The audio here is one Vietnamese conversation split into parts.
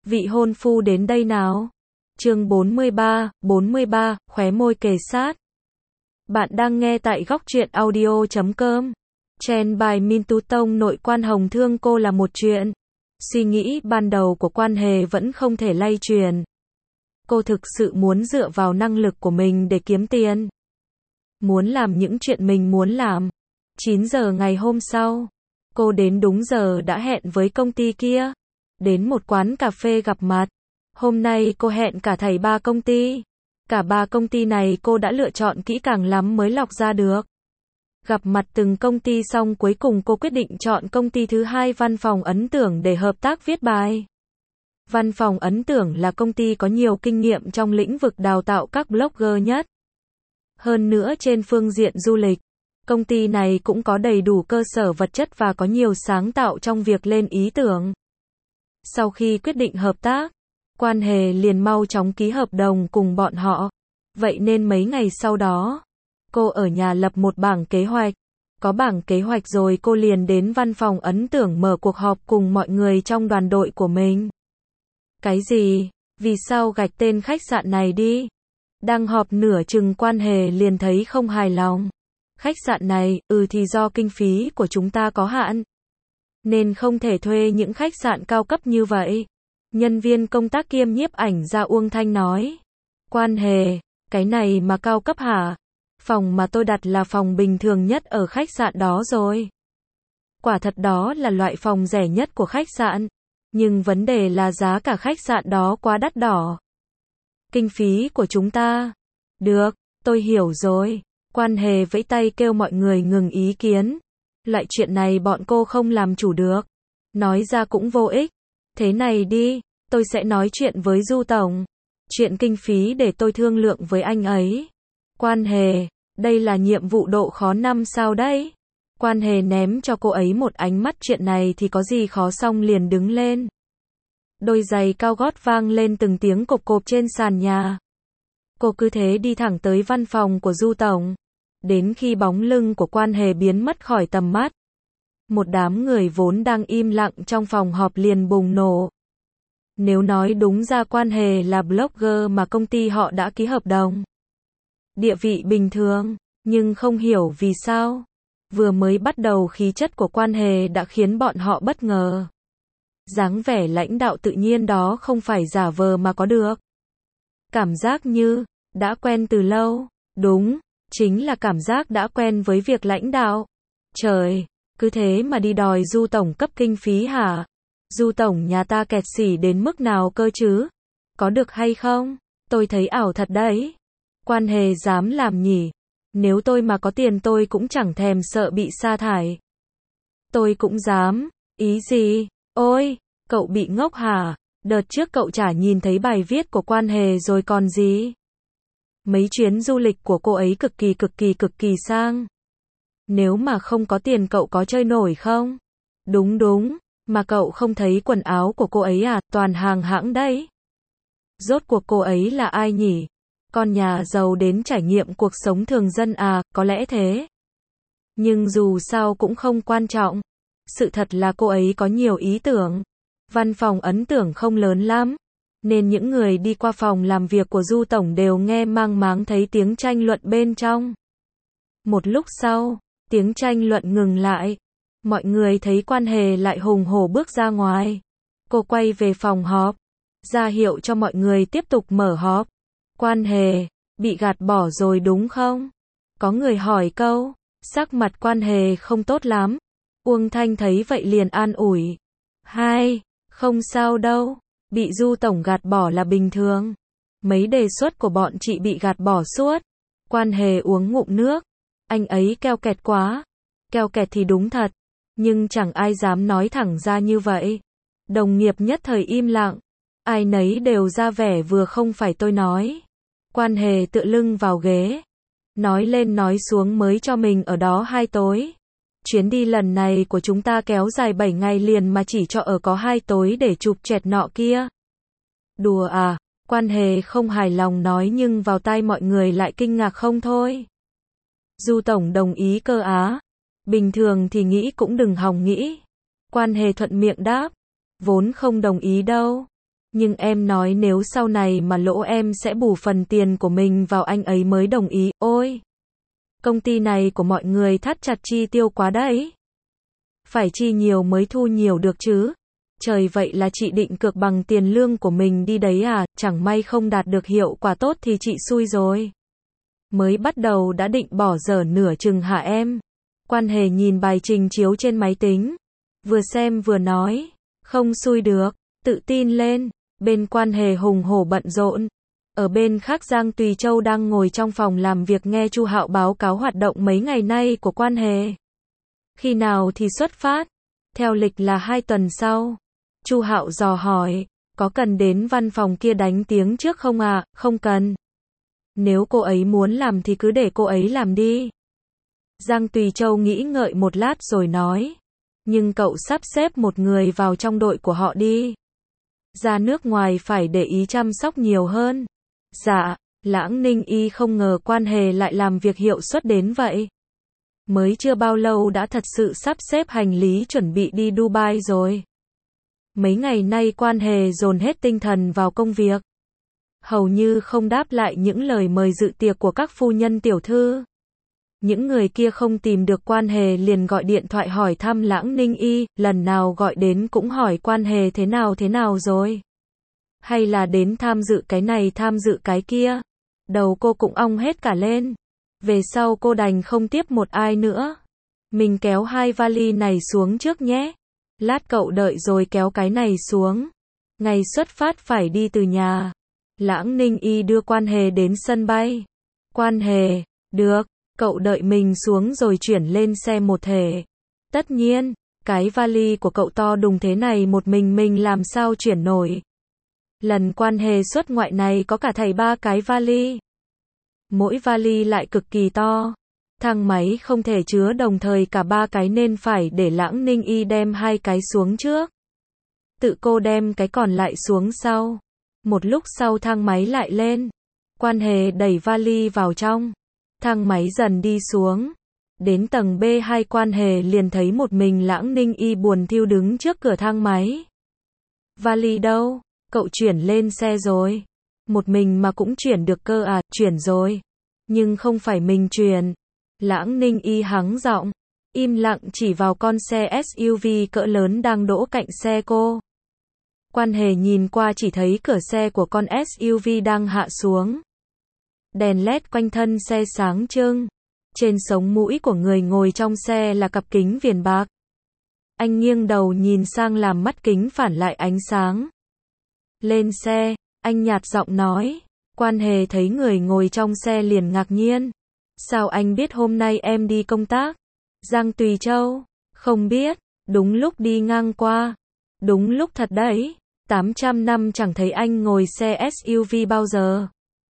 vị hôn phu đến đây nào. Chương 43, khóe môi kề sát. Bạn đang nghe tại góc truyện audio.com. Chen bài Min Tú Tông nội quan Hồng thương cô là một chuyện. Suy nghĩ ban đầu của Quan Hề vẫn không thể lay truyền. Cô thực sự muốn dựa vào năng lực của mình để kiếm tiền. Muốn làm những chuyện mình muốn làm. 9 giờ ngày hôm sau, cô đến đúng giờ đã hẹn với công ty kia. Đến một quán cà phê gặp mặt. Hôm nay cô hẹn cả thảy 3 công ty. Cả 3 công ty này cô đã lựa chọn kỹ càng lắm mới lọc ra được. Gặp mặt từng công ty xong cuối cùng cô quyết định chọn công ty thứ 2 Văn phòng Ấn Tưởng để hợp tác viết bài. Văn phòng Ấn Tưởng là công ty có nhiều kinh nghiệm trong lĩnh vực đào tạo các blogger nhất. Hơn nữa trên phương diện du lịch, công ty này cũng có đầy đủ cơ sở vật chất và có nhiều sáng tạo trong việc lên ý tưởng. Sau khi quyết định hợp tác, Quan Hề liền mau chóng ký hợp đồng cùng bọn họ. Vậy nên mấy ngày sau đó, cô ở nhà lập một bảng kế hoạch. Có bảng kế hoạch rồi cô liền đến văn phòng Ấn Tưởng mở cuộc họp cùng mọi người trong đoàn đội của mình. Cái gì? Vì sao gạch tên khách sạn này đi? Đang họp nửa chừng Quan Hề liền thấy không hài lòng. Khách sạn này, thì do kinh phí của chúng ta có hạn. Nên không thể thuê những khách sạn cao cấp như vậy. Nhân viên công tác kiêm nhiếp ảnh gia Uông Thanh nói. Quan Hề, cái này mà cao cấp hả? Phòng mà tôi đặt là phòng bình thường nhất ở khách sạn đó rồi. Quả thật đó là loại phòng rẻ nhất của khách sạn. Nhưng vấn đề là giá cả khách sạn đó quá đắt đỏ. Kinh phí của chúng ta. Được, tôi hiểu rồi. Quan Hề vẫy tay kêu mọi người ngừng ý kiến. Loại chuyện này bọn cô không làm chủ được. Nói ra cũng vô ích. Thế này đi, tôi sẽ nói chuyện với Du Tổng. Chuyện kinh phí để tôi thương lượng với anh ấy. Quan Hề, đây là nhiệm vụ độ khó 5 sao đấy. Quan Hề ném cho cô ấy một ánh mắt chuyện này thì có gì khó xong liền đứng lên. Đôi giày cao gót vang lên từng tiếng cộp cộp trên sàn nhà. Cô cứ thế đi thẳng tới văn phòng của Du Tổng. Đến khi bóng lưng của Quan Hề biến mất khỏi tầm mắt. Một đám người vốn đang im lặng trong phòng họp liền bùng nổ. Nếu nói đúng ra Quan Hề là blogger mà công ty họ đã ký hợp đồng. Địa vị bình thường, nhưng không hiểu vì sao. Vừa mới bắt đầu khí chất của Quan Hề đã khiến bọn họ bất ngờ. Dáng vẻ lãnh đạo tự nhiên đó không phải giả vờ mà có được. Cảm giác như, đã quen từ lâu. Đúng, chính là cảm giác đã quen với việc lãnh đạo. Trời, cứ thế mà đi đòi Du Tổng cấp kinh phí hả? Du Tổng nhà ta kẹt xỉ đến mức nào cơ chứ? Có được hay không? Tôi thấy ảo thật đấy. Quan Hề dám làm nhỉ? Nếu tôi mà có tiền tôi cũng chẳng thèm sợ bị sa thải. Tôi cũng dám. Ý gì? Ôi, cậu bị ngốc hả? Đợt trước cậu chả nhìn thấy bài viết của Quan Hề rồi còn gì? Mấy chuyến du lịch của cô ấy cực kỳ sang. Nếu mà không có tiền cậu có chơi nổi không? Đúng, mà cậu không thấy quần áo của cô ấy à, toàn hàng hãng đấy. Rốt cuộc cô ấy là ai nhỉ? Con nhà giàu đến trải nghiệm cuộc sống thường dân à, có lẽ thế. Nhưng dù sao cũng không quan trọng. Sự thật là cô ấy có nhiều ý tưởng. Văn phòng Ấn Tưởng không lớn lắm. Nên những người đi qua phòng làm việc của Du Tổng đều nghe mang máng thấy tiếng tranh luận bên trong. Một lúc sau, tiếng tranh luận ngừng lại. Mọi người thấy Quan Hề lại hùng hổ bước ra ngoài. Cô quay về phòng họp. Ra hiệu cho mọi người tiếp tục mở họp. Quan Hề, bị gạt bỏ rồi đúng không? Có người hỏi câu. Sắc mặt Quan Hề không tốt lắm. Uông Thanh thấy vậy liền an ủi. Không sao đâu. Bị Du Tổng gạt bỏ là bình thường. Mấy đề xuất của bọn chị bị gạt bỏ suốt. Quan Hề uống ngụm nước. Anh ấy keo kẹt quá. Keo kẹt thì đúng thật. Nhưng chẳng ai dám nói thẳng ra như vậy. Đồng nghiệp nhất thời im lặng. Ai nấy đều ra vẻ vừa không phải tôi nói. Quan Hề tựa lưng vào ghế. Nói lên nói xuống mới cho mình ở đó 2 tối. Chuyến đi lần này của chúng ta kéo dài 7 ngày liền mà chỉ cho ở có 2 tối để chụp choẹt nọ kia. Đùa à? Quan Hề không hài lòng nói nhưng vào tai mọi người lại kinh ngạc không thôi. Du Tổng đồng ý cơ á? Bình thường thì nghĩ cũng đừng hòng nghĩ. Quan Hề thuận miệng đáp. Vốn không đồng ý đâu. Nhưng em nói nếu sau này mà lỗ em sẽ bù phần tiền của mình vào anh ấy mới đồng ý. Ôi! Công ty này của mọi người thắt chặt chi tiêu quá đấy. Phải chi nhiều mới thu nhiều được chứ. Trời, vậy là chị định cược bằng tiền lương của mình đi đấy à, chẳng may không đạt được hiệu quả tốt thì chị xui rồi. Mới bắt đầu đã định bỏ dở nửa chừng hả em? Quan Hề nhìn bài trình chiếu trên máy tính. Vừa xem vừa nói. Không xui được, tự tin lên. Bên Quan Hề hùng hổ bận rộn. Ở bên khác Giang Tùy Châu đang ngồi trong phòng làm việc nghe Chu Hạo báo cáo hoạt động mấy ngày nay của Quan Hề. Khi nào thì xuất phát? Theo lịch là 2 tuần sau. Chu Hạo dò hỏi, có cần đến văn phòng kia đánh tiếng trước không ạ? Không cần. Nếu cô ấy muốn làm thì cứ để cô ấy làm đi. Giang Tùy Châu nghĩ ngợi một lát rồi nói. Nhưng cậu sắp xếp một người vào trong đội của họ đi. Ra nước ngoài phải để ý chăm sóc nhiều hơn. Dạ, Lãng Ninh Y không ngờ Quan Hề lại làm việc hiệu suất đến vậy. Mới chưa bao lâu đã thật sự sắp xếp hành lý chuẩn bị đi Dubai rồi. Mấy ngày nay Quan Hề dồn hết tinh thần vào công việc. Hầu như không đáp lại những lời mời dự tiệc của các phu nhân tiểu thư. Những người kia không tìm được Quan Hề liền gọi điện thoại hỏi thăm Lãng Ninh Y, lần nào gọi đến cũng hỏi Quan Hề thế nào rồi. Hay là đến tham dự cái này tham dự cái kia. Đầu cô cũng ong hết cả lên. Về sau cô đành không tiếp một ai nữa. Mình kéo 2 vali này xuống trước nhé. Lát cậu đợi rồi kéo cái này xuống. Ngày xuất phát phải đi từ nhà. Lãng Ninh Y đưa Quan Hề đến sân bay. Quan Hề, được, cậu đợi mình xuống rồi chuyển lên xe một thể. Tất nhiên, cái vali của cậu to đùng thế này một mình làm sao chuyển nổi. Lần Quan Hề xuất ngoại này có cả thảy 3 cái vali. Mỗi vali lại cực kỳ to. Thang máy không thể chứa đồng thời cả 3 cái nên phải để Lãng Ninh Y đem 2 cái xuống trước. Tự cô đem cái còn lại xuống sau. Một lúc sau thang máy lại lên. Quan Hề đẩy vali vào trong. Thang máy dần đi xuống. Đến tầng B2 Quan Hề liền thấy một mình Lãng Ninh Y buồn thiu đứng trước cửa thang máy. Vali đâu? Cậu chuyển lên xe rồi. Một mình mà cũng chuyển được cơ à? Chuyển rồi. Nhưng không phải mình chuyển. Lãng Ninh Y hắng giọng. Im lặng chỉ vào con xe SUV cỡ lớn đang đỗ cạnh xe cô. Quan Hề nhìn qua chỉ thấy cửa xe của con SUV đang hạ xuống. Đèn LED quanh thân xe sáng trưng. Trên sống mũi của người ngồi trong xe là cặp kính viền bạc. Anh nghiêng đầu nhìn sang làm mắt kính phản lại ánh sáng. Lên xe, anh nhạt giọng nói. Quan Hề thấy người ngồi trong xe liền ngạc nhiên. Sao anh biết hôm nay em đi công tác? Giang Tùy Châu, không biết, đúng lúc đi ngang qua. Đúng lúc thật đấy, 800 năm chẳng thấy anh ngồi xe SUV bao giờ.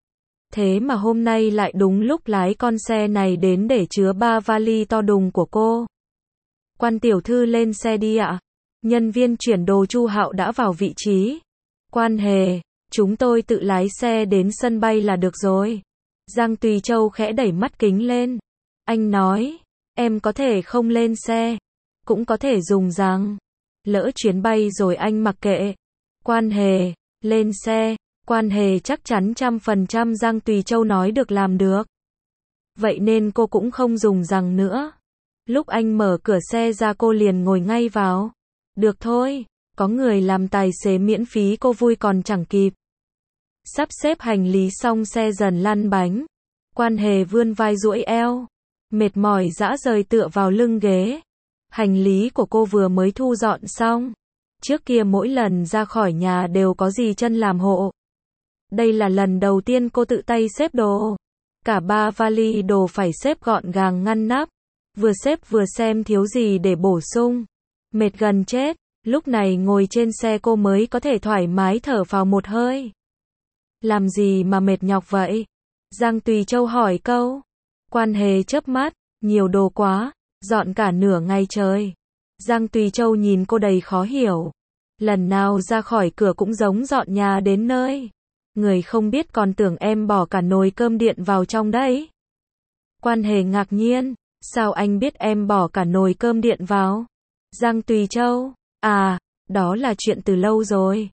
Thế mà hôm nay lại đúng lúc lái con xe này đến để chứa 3 vali to đùng của cô. Quan tiểu thư lên xe đi ạ. Nhân viên chuyển đồ Chu Hạo đã vào vị trí. Quan Hề, chúng tôi tự lái xe đến sân bay là được rồi. Giang Tùy Châu khẽ đẩy mắt kính lên. Anh nói, em có thể không lên xe, cũng có thể dùng rằng. Lỡ chuyến bay rồi anh mặc kệ. Quan Hề, lên xe. Quan Hề chắc chắn 100% Giang Tùy Châu nói được làm được. Vậy nên cô cũng không dùng rằng nữa. Lúc anh mở cửa xe ra cô liền ngồi ngay vào. Được thôi, có người làm tài xế miễn phí cô vui còn chẳng kịp. Sắp xếp hành lý xong xe dần lăn bánh. Quan Hề vươn vai duỗi eo. Mệt mỏi rã rời tựa vào lưng ghế. Hành lý của cô vừa mới thu dọn xong. Trước kia mỗi lần ra khỏi nhà đều có dì chân làm hộ. Đây là lần đầu tiên cô tự tay xếp đồ. Cả 3 vali đồ phải xếp gọn gàng ngăn nắp. Vừa xếp vừa xem thiếu gì để bổ sung. Mệt gần chết. Lúc này ngồi trên xe cô mới có thể thoải mái thở vào một hơi. Làm gì mà mệt nhọc vậy? Giang Tùy Châu hỏi câu. Quan Hề chớp mắt. Nhiều đồ quá. Dọn cả nửa ngày trời. Giang Tùy Châu nhìn cô đầy khó hiểu. Lần nào ra khỏi cửa cũng giống dọn nhà đến nơi. Người không biết còn tưởng em bỏ cả nồi cơm điện vào trong đấy. Quan Hề ngạc nhiên. Sao anh biết em bỏ cả nồi cơm điện vào? Giang Tùy Châu. À, đó là chuyện từ lâu rồi.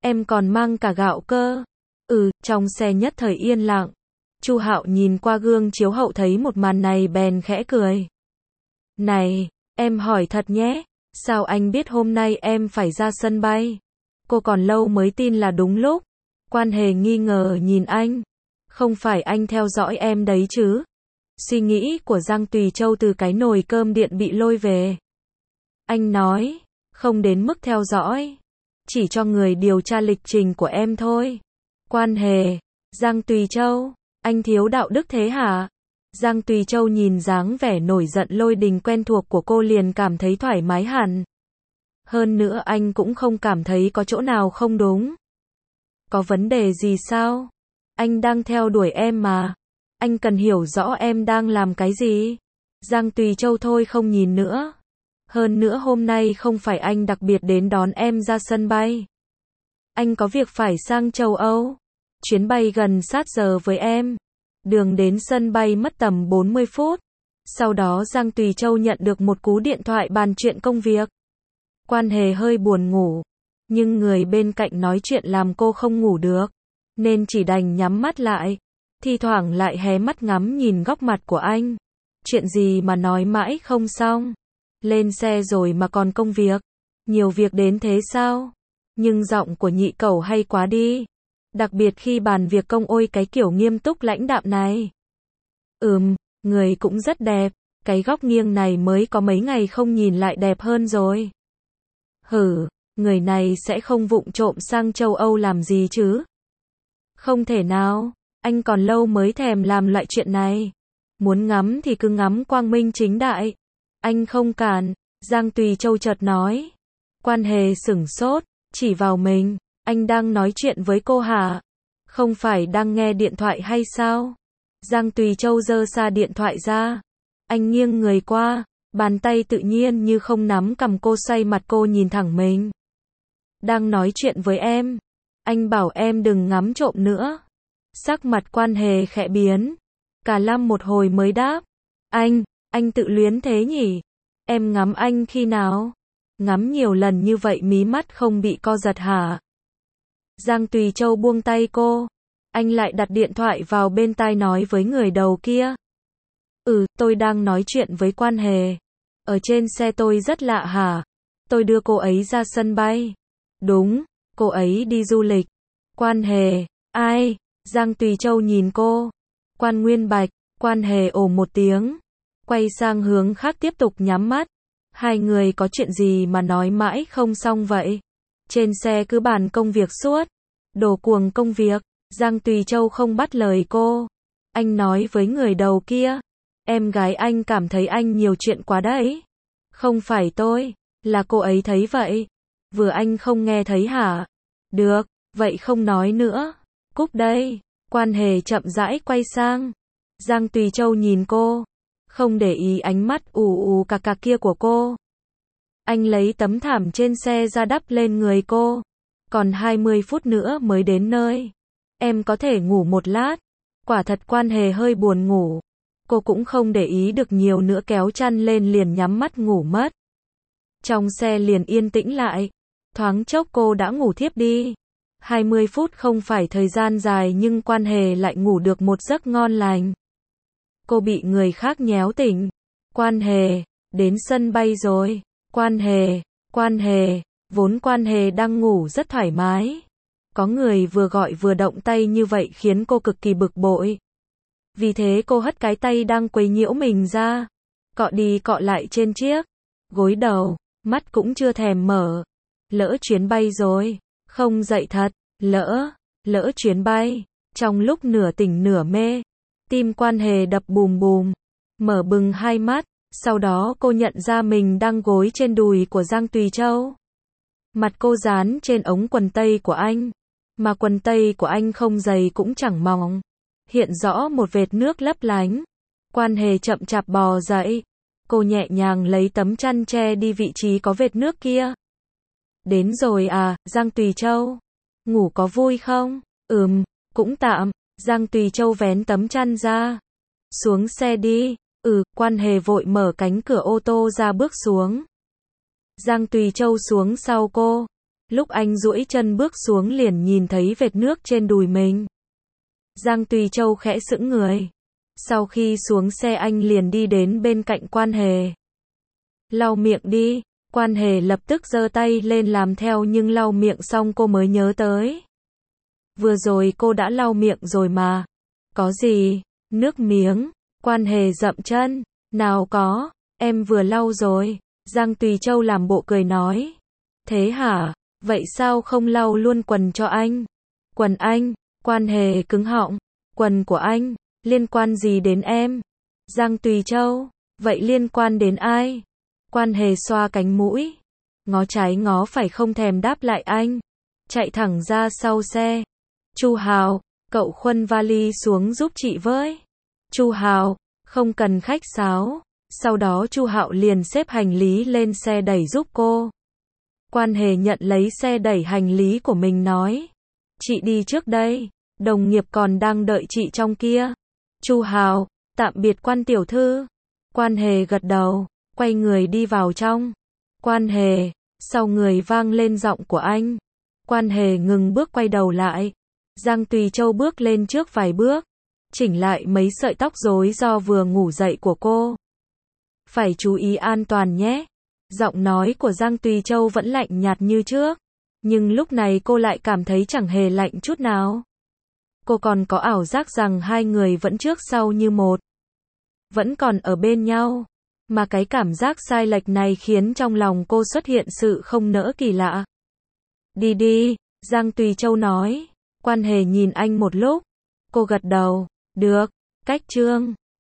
em còn mang cả gạo cơ. Trong xe nhất thời yên lặng. Chu Hạo nhìn qua gương chiếu hậu thấy một màn này bèn khẽ cười. Này, em hỏi thật nhé, sao anh biết hôm nay em phải ra sân bay? Cô còn lâu mới tin là đúng lúc. Quan Hề nghi ngờ nhìn anh. Không phải anh theo dõi em đấy chứ? Suy nghĩ của Giang Tùy Châu từ cái nồi cơm điện bị lôi về. Anh nói, không đến mức theo dõi. Chỉ cho người điều tra lịch trình của em thôi. Quan Hề, Giang Tùy Châu, anh thiếu đạo đức thế hả? Giang Tùy Châu nhìn dáng vẻ nổi giận lôi đình quen thuộc của cô liền cảm thấy thoải mái hẳn. Hơn nữa anh cũng không cảm thấy có chỗ nào không đúng. Có vấn đề gì sao? Anh đang theo đuổi em mà. Anh cần hiểu rõ em đang làm cái gì. Giang Tùy Châu thôi không nhìn nữa. Hơn nữa hôm nay không phải anh đặc biệt đến đón em ra sân bay. Anh có việc phải sang châu Âu. Chuyến bay gần sát giờ với em. Đường đến sân bay mất tầm 40 phút. Sau đó Giang Tùy Châu nhận được một cú điện thoại bàn chuyện công việc. Quan Hề hơi buồn ngủ. Nhưng người bên cạnh nói chuyện làm cô không ngủ được. Nên chỉ đành nhắm mắt lại. Thi thoảng lại hé mắt ngắm nhìn góc mặt của anh. Chuyện gì mà nói mãi không xong. Lên xe rồi mà còn công việc. Nhiều việc đến thế sao? Nhưng giọng của nhị cẩu hay quá đi. Đặc biệt khi bàn việc công ôi cái kiểu nghiêm túc lãnh đạm này. Người cũng rất đẹp. Cái góc nghiêng này mới có mấy ngày không nhìn lại đẹp hơn rồi. Người này sẽ không vụng trộm sang châu Âu làm gì chứ? Không thể nào, anh còn lâu mới thèm làm loại chuyện này. Muốn ngắm thì cứ ngắm quang minh chính đại. Anh không cản, Giang Tùy Châu chợt nói. Quan Hề sửng sốt, chỉ vào mình, anh đang nói chuyện với cô hả? Không phải đang nghe điện thoại hay sao? Giang Tùy Châu giơ xa điện thoại ra. Anh nghiêng người qua, bàn tay tự nhiên như không nắm cầm cô xoay mặt cô nhìn thẳng mình. Đang nói chuyện với em. Anh bảo em đừng ngắm trộm nữa. Sắc mặt Quan Hề khẽ biến. Cả lăm một hồi mới đáp. Anh tự luyến thế nhỉ? Em ngắm anh khi nào? Ngắm nhiều lần như vậy mí mắt không bị co giật hả? Giang Tùy Châu buông tay cô. Anh lại đặt điện thoại vào bên tai nói với người đầu kia. Tôi đang nói chuyện với Quan Hề. Ở trên xe tôi rất lạ hả? Tôi đưa cô ấy ra sân bay. Đúng, cô ấy đi du lịch. Quan Hề, ai? Giang Tùy Châu nhìn cô. Quan Nguyên Bạch. Quan Hề ồ một tiếng. Quay sang hướng khác tiếp tục nhắm mắt. Hai người có chuyện gì mà nói mãi không xong vậy? Trên xe cứ bàn công việc suốt. Đồ cuồng công việc. Giang Tùy Châu không bắt lời cô. Anh nói với người đầu kia. Em gái anh cảm thấy anh nhiều chuyện quá đấy. Không phải tôi, là cô ấy thấy vậy. Vừa anh không nghe thấy hả? Được, vậy không nói nữa. Cúp đây. Quan Hề chậm rãi quay sang. Giang Tùy Châu nhìn cô. Không để ý ánh mắt ù cà kia của cô. Anh lấy tấm thảm trên xe ra đắp lên người cô. Còn 20 phút nữa mới đến nơi. Em có thể ngủ một lát. Quả thật Quan Hề hơi buồn ngủ. Cô cũng không để ý được nhiều nữa kéo chăn lên liền nhắm mắt ngủ mất. Trong xe liền yên tĩnh lại. Thoáng chốc cô đã ngủ thiếp đi. 20 phút không phải thời gian dài nhưng Quan Hề lại ngủ được một giấc ngon lành. Cô bị người khác nhéo tỉnh. Quan Hề, đến sân bay rồi. Quan Hề, vốn Quan Hề đang ngủ rất thoải mái. Có người vừa gọi vừa động tay như vậy khiến cô cực kỳ bực bội. Vì thế cô hất cái tay đang quấy nhiễu mình ra. Cọ đi cọ lại trên chiếc gối đầu, mắt cũng chưa thèm mở. Lỡ chuyến bay rồi, không dậy thật, lỡ chuyến bay. Trong lúc nửa tỉnh nửa mê, tim Quan Hề đập bùm bùm, mở bừng hai mắt, sau đó cô nhận ra mình đang gối trên đùi của Giang Tùy Châu. Mặt cô dán trên ống quần tây của anh, mà quần tây của anh không dày cũng chẳng mỏng, hiện rõ một vệt nước lấp lánh. Quan Hề chậm chạp bò dậy, cô nhẹ nhàng lấy tấm chăn che đi vị trí có vệt nước kia. Đến rồi à, Giang Tùy Châu? Ngủ có vui không? Cũng tạm. Giang Tùy Châu vén tấm chăn ra. Xuống xe đi. Quan Hề vội mở cánh cửa ô tô ra bước xuống. Giang Tùy Châu xuống sau cô. Lúc anh duỗi chân bước xuống liền nhìn thấy vệt nước trên đùi mình. Giang Tùy Châu khẽ sững người. Sau khi xuống xe anh liền đi đến bên cạnh Quan Hề. Lau miệng đi. Quan Hề lập tức giơ tay lên làm theo nhưng lau miệng xong cô mới nhớ tới. Vừa rồi cô đã lau miệng rồi mà. Có gì? Nước miếng. Quan Hề dậm chân. Nào có, em vừa lau rồi. Giang Tùy Châu làm bộ cười nói. Thế hả? Vậy sao không lau luôn quần cho anh? Quần anh? Quan Hề cứng họng. Quần của anh? Liên quan gì đến em? Giang Tùy Châu. Vậy liên quan đến ai? Quan Hề xoa cánh mũi. Ngó trái ngó phải không thèm đáp lại anh. Chạy thẳng ra sau xe. Chu Hào, cậu khuân vali xuống giúp chị với. Chu Hào, không cần khách sáo. Sau đó Chu Hạo liền xếp hành lý lên xe đẩy giúp cô. Quan Hề nhận lấy xe đẩy hành lý của mình nói. Chị đi trước đây, đồng nghiệp còn đang đợi chị trong kia. Chu Hào, tạm biệt Quan tiểu thư. Quan Hề gật đầu, quay người đi vào trong. Quan Hề, sau người vang lên giọng của anh. Quan Hề ngừng bước quay đầu lại. Giang Tùy Châu bước lên trước vài bước, chỉnh lại mấy sợi tóc rối do vừa ngủ dậy của cô. Phải chú ý an toàn nhé. Giọng nói của Giang Tùy Châu vẫn lạnh nhạt như trước, nhưng lúc này cô lại cảm thấy chẳng hề lạnh chút nào. Cô còn có ảo giác rằng hai người vẫn trước sau như một, vẫn còn ở bên nhau, mà cái cảm giác sai lệch này khiến trong lòng cô xuất hiện sự không nỡ kỳ lạ. Đi đi, Giang Tùy Châu nói. Quan Hề nhìn anh một lúc, cô gật đầu. Được, cách Trương.